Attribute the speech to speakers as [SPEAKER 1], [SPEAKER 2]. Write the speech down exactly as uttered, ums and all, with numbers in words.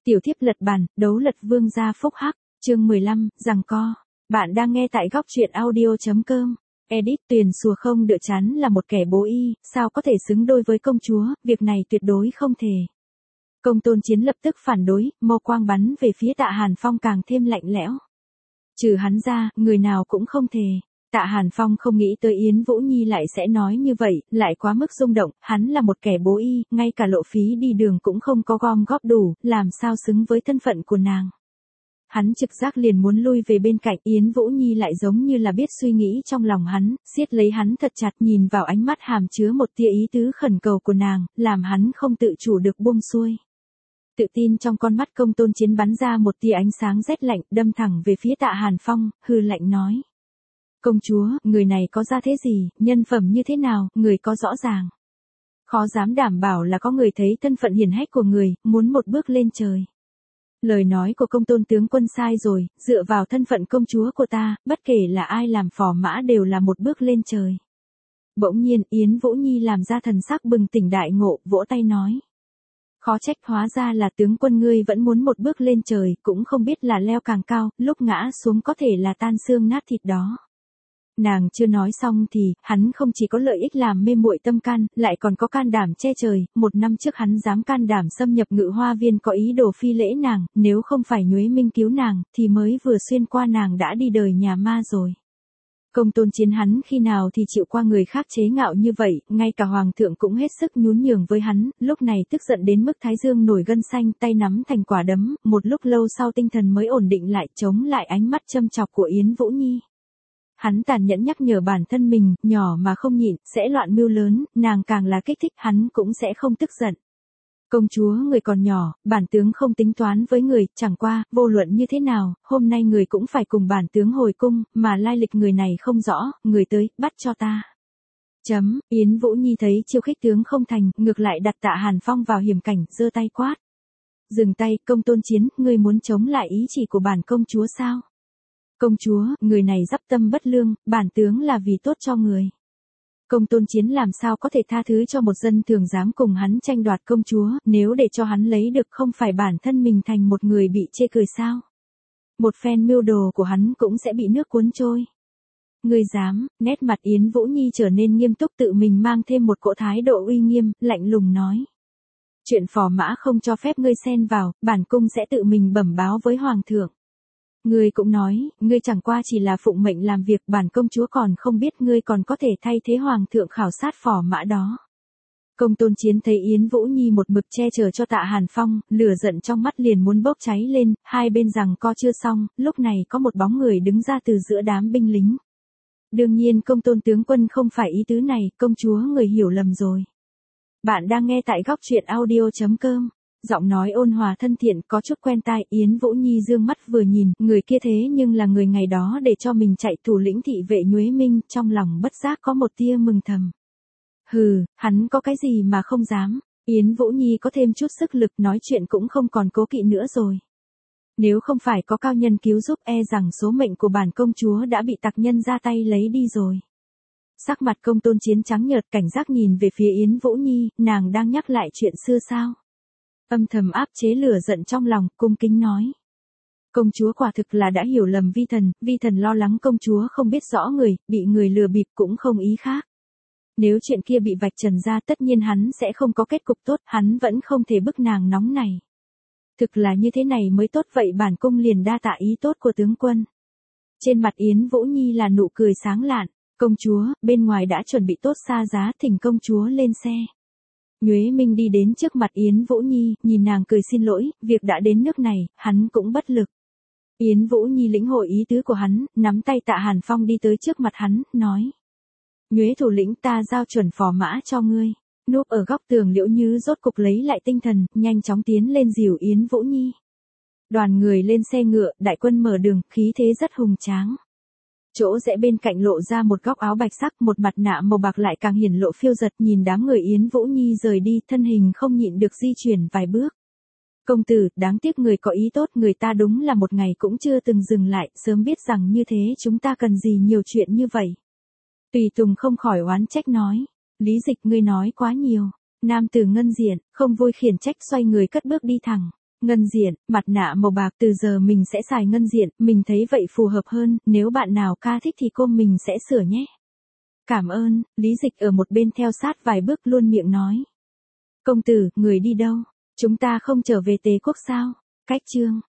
[SPEAKER 1] Tiểu thiếp lật bàn, đấu lật vương gia phúc hắc, chương mười lăm, giằng co. Bạn đang nghe tại góc truyện audio.com. Edit Tuyền Sùa không đựa chán là một kẻ bố y, sao có thể xứng đôi với công chúa, việc này tuyệt đối không thể. Công Tôn Chiến lập tức phản đối, mâu quang bắn về phía Tạ Hàn Phong càng thêm lạnh lẽo. Trừ hắn ra, người nào cũng không thể. Tạ Hàn Phong không nghĩ tới Yến Vũ Nhi lại sẽ nói như vậy, lại quá mức rung động, hắn là một kẻ bố y, ngay cả lộ phí đi đường cũng không có gom góp đủ, làm sao xứng với thân phận của nàng. Hắn trực giác liền muốn lui về bên cạnh, Yến Vũ Nhi lại giống như là biết suy nghĩ trong lòng hắn, siết lấy hắn thật chặt, nhìn vào ánh mắt hàm chứa một tia ý tứ khẩn cầu của nàng, làm hắn không tự chủ được buông xuôi. Tự tin trong con mắt Công Tôn Chiến bắn ra một tia ánh sáng rét lạnh, đâm thẳng về phía Tạ Hàn Phong, hư lạnh nói. Công chúa, người này có ra thế gì, nhân phẩm như thế nào, người có rõ ràng. Khó dám đảm bảo là có người thấy thân phận hiển hách của người, muốn một bước lên trời. Lời nói của Công Tôn tướng quân sai rồi, dựa vào thân phận công chúa của ta, bất kể là ai làm phò mã đều là một bước lên trời. Bỗng nhiên Yến Vũ Nhi làm ra thần sắc bừng tỉnh đại ngộ, vỗ tay nói. Khó trách, hóa ra là tướng quân ngươi vẫn muốn một bước lên trời, cũng không biết là leo càng cao, lúc ngã xuống có thể là tan xương nát thịt đó. Nàng chưa nói xong thì, hắn không chỉ có lợi ích làm mê muội tâm can, lại còn có can đảm che trời, một năm trước hắn dám can đảm xâm nhập Ngự Hoa Viên có ý đồ phi lễ nàng, nếu không phải Nhuế Minh cứu nàng, thì mới vừa xuyên qua nàng đã đi đời nhà ma rồi. Công Tôn Chiến hắn khi nào thì chịu qua người khác chế ngạo như vậy, ngay cả hoàng thượng cũng hết sức nhún nhường với hắn, lúc này tức giận đến mức thái dương nổi gân xanh, tay nắm thành quả đấm, một lúc lâu sau tinh thần mới ổn định lại, chống lại ánh mắt châm chọc của Yến Vũ Nhi. Hắn tàn nhẫn nhắc nhở bản thân mình, nhỏ mà không nhịn, sẽ loạn mưu lớn, nàng càng là kích thích hắn cũng sẽ không tức giận. Công chúa người còn nhỏ, bản tướng không tính toán với người, chẳng qua, vô luận như thế nào, hôm nay người cũng phải cùng bản tướng hồi cung, mà lai lịch người này không rõ, người tới, bắt cho ta. Chấm, Yến Vũ Nhi thấy chiêu khích tướng không thành, ngược lại đặt Tạ Hàn Phong vào hiểm cảnh, giơ tay quát. Dừng tay, Công Tôn Chiến, ngươi muốn chống lại ý chỉ của bản công chúa sao? Công chúa, người này dắp tâm bất lương, bản tướng là vì tốt cho người. Công Tôn Chiến làm sao có thể tha thứ cho một dân thường dám cùng hắn tranh đoạt công chúa, nếu để cho hắn lấy được không phải bản thân mình thành một người bị chê cười sao? Một phen mưu đồ của hắn cũng sẽ bị nước cuốn trôi. Ngươi dám, nét mặt Yến Vũ Nhi trở nên nghiêm túc, tự mình mang thêm một cỗ thái độ uy nghiêm, lạnh lùng nói. Chuyện phò mã không cho phép ngươi xen vào, bản cung sẽ tự mình bẩm báo với hoàng thượng. Ngươi cũng nói, ngươi chẳng qua chỉ là phụng mệnh làm việc, bản công chúa còn không biết ngươi còn có thể thay thế hoàng thượng khảo sát phò mã đó. Công Tôn Chiến thấy Yến Vũ Nhi một mực che chở cho Tạ Hàn Phong, lửa giận trong mắt liền muốn bốc cháy lên, hai bên giằng co chưa xong, lúc này có một bóng người đứng ra từ giữa đám binh lính. Đương nhiên Công Tôn tướng quân không phải ý tứ này, công chúa người hiểu lầm rồi. Bạn đang nghe tại góc truyện audio.com. Giọng nói ôn hòa thân thiện, có chút quen tai, Yến Vũ Nhi dương mắt vừa nhìn, người kia thế nhưng là người ngày đó để cho mình chạy thủ lĩnh thị vệ Nhuế Minh, trong lòng bất giác có một tia mừng thầm. Hừ, hắn có cái gì mà không dám, Yến Vũ Nhi có thêm chút sức lực, nói chuyện cũng không còn cố kỵ nữa rồi. Nếu không phải có cao nhân cứu giúp, e rằng số mệnh của bản công chúa đã bị tặc nhân ra tay lấy đi rồi. Sắc mặt Công Tôn Chiến trắng nhợt, cảnh giác nhìn về phía Yến Vũ Nhi, nàng đang nhắc lại chuyện xưa sao? Âm thầm áp chế lửa giận trong lòng, cung kính nói. Công chúa quả thực là đã hiểu lầm vi thần, vi thần lo lắng công chúa không biết rõ người, bị người lừa bịp cũng không ý khác. Nếu chuyện kia bị vạch trần ra tất nhiên hắn sẽ không có kết cục tốt, hắn vẫn không thể bức nàng nóng này. Thực là như thế này mới tốt, vậy bản cung liền đa tạ ý tốt của tướng quân. Trên mặt Yến Vũ Nhi là nụ cười sáng lạn, công chúa, bên ngoài đã chuẩn bị tốt xa giá, thỉnh công chúa lên xe. Nhuế Minh đi đến trước mặt Yến Vũ Nhi, nhìn nàng cười xin lỗi, việc đã đến nước này, hắn cũng bất lực. Yến Vũ Nhi lĩnh hội ý tứ của hắn, nắm tay Tạ Hàn Phong đi tới trước mặt hắn, nói. Nhuế thủ lĩnh, ta giao chuẩn phò mã cho ngươi. Núp ở góc tường Liễu Như rốt cục lấy lại tinh thần, nhanh chóng tiến lên dìu Yến Vũ Nhi. Đoàn người lên xe ngựa, đại quân mở đường, khí thế rất hùng tráng. Chỗ rẽ bên cạnh lộ ra một góc áo bạch sắc, một mặt nạ màu bạc lại càng hiển lộ phiêu giật, nhìn đám người Yến Vũ Nhi rời đi, thân hình không nhịn được di chuyển vài bước. Công tử, đáng tiếc người có ý tốt, người ta đúng là một ngày cũng chưa từng dừng lại, sớm biết rằng như thế chúng ta cần gì nhiều chuyện như vậy. Tùy Tùng không khỏi oán trách nói, Lý Dịch ngươi nói quá nhiều. Nam tử ngân diện, không vui khiển trách, xoay người cất bước đi thẳng. Ngân diện, mặt nạ màu bạc từ giờ mình sẽ xài ngân diện, mình thấy vậy phù hợp hơn, nếu bạn nào ca thích thì cô mình sẽ sửa nhé. Cảm ơn, Lý Dịch ở một bên theo sát vài bước luôn miệng nói. Công tử, người đi đâu? Chúng ta không trở về Tế Quốc sao? Cách chương.